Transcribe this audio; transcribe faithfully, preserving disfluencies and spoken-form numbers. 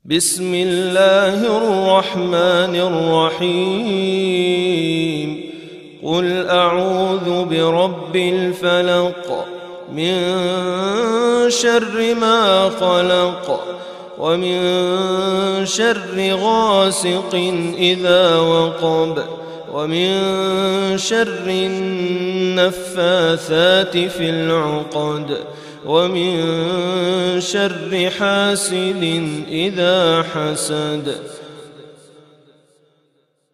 بسم الله الرحمن الرحيم قل أعوذ برب الفلق من شر ما خلق ومن شر غاسق إذا وقب ومن شر النفاثات في العقد ومن شر حاسد إذا حسد